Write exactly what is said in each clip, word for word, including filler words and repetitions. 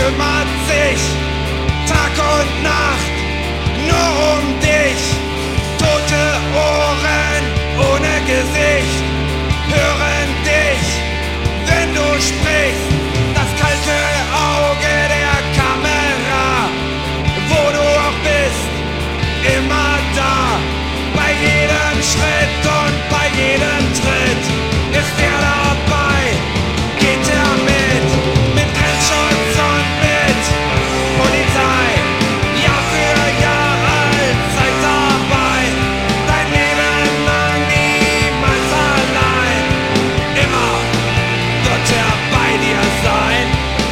kümmert sich Tag und Nacht nur um dich. Tote Ohren ohne Gesicht hören dich, wenn du sprichst. Das kalte Auge der Kamera, wo du auch bist, immer da. Bei jedem Schritt und bei jedem Tritt ist er dabei, geht er mit, mit Grenzschutz und mit Polizei. Jahr für Jahr allzeit dabei, dein Leben lang niemals allein. Immer wird er bei dir sein.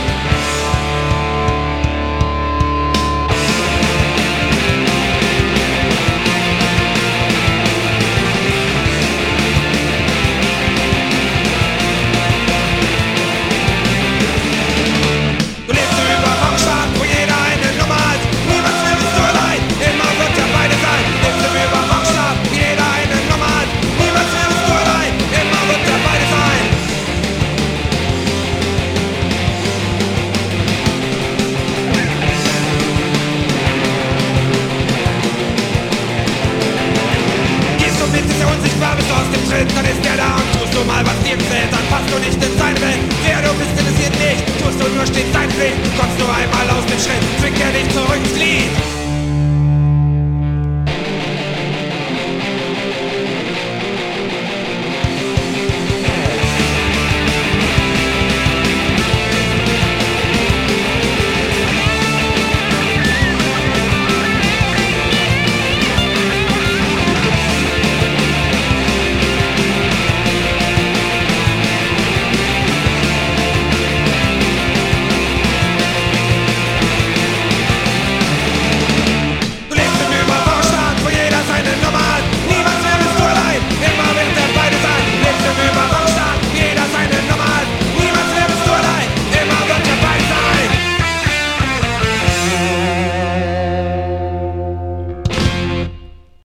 Du lebst im Überwachungsstaat, wo jeder eine Nummer hat. Niemals mehr bist du allein, immer wird er bei dir sein. Lebst im Überwachungsstaat, wo jeder eine Nummer hat. Niemals mehr bist du allein, immer wird er bei dir sein. Gehst du mit, ist er unsichtbar, bist du aus dem Tritt, dann ist er da und tust du mal, was dir gefällt, dann passt du nicht in seine Welt. Wer du bist, interessiert nicht, tust du nur stets dein Pflicht, kommst du einmal aus dem Schritt, zwingt er dich zurück ins Glied.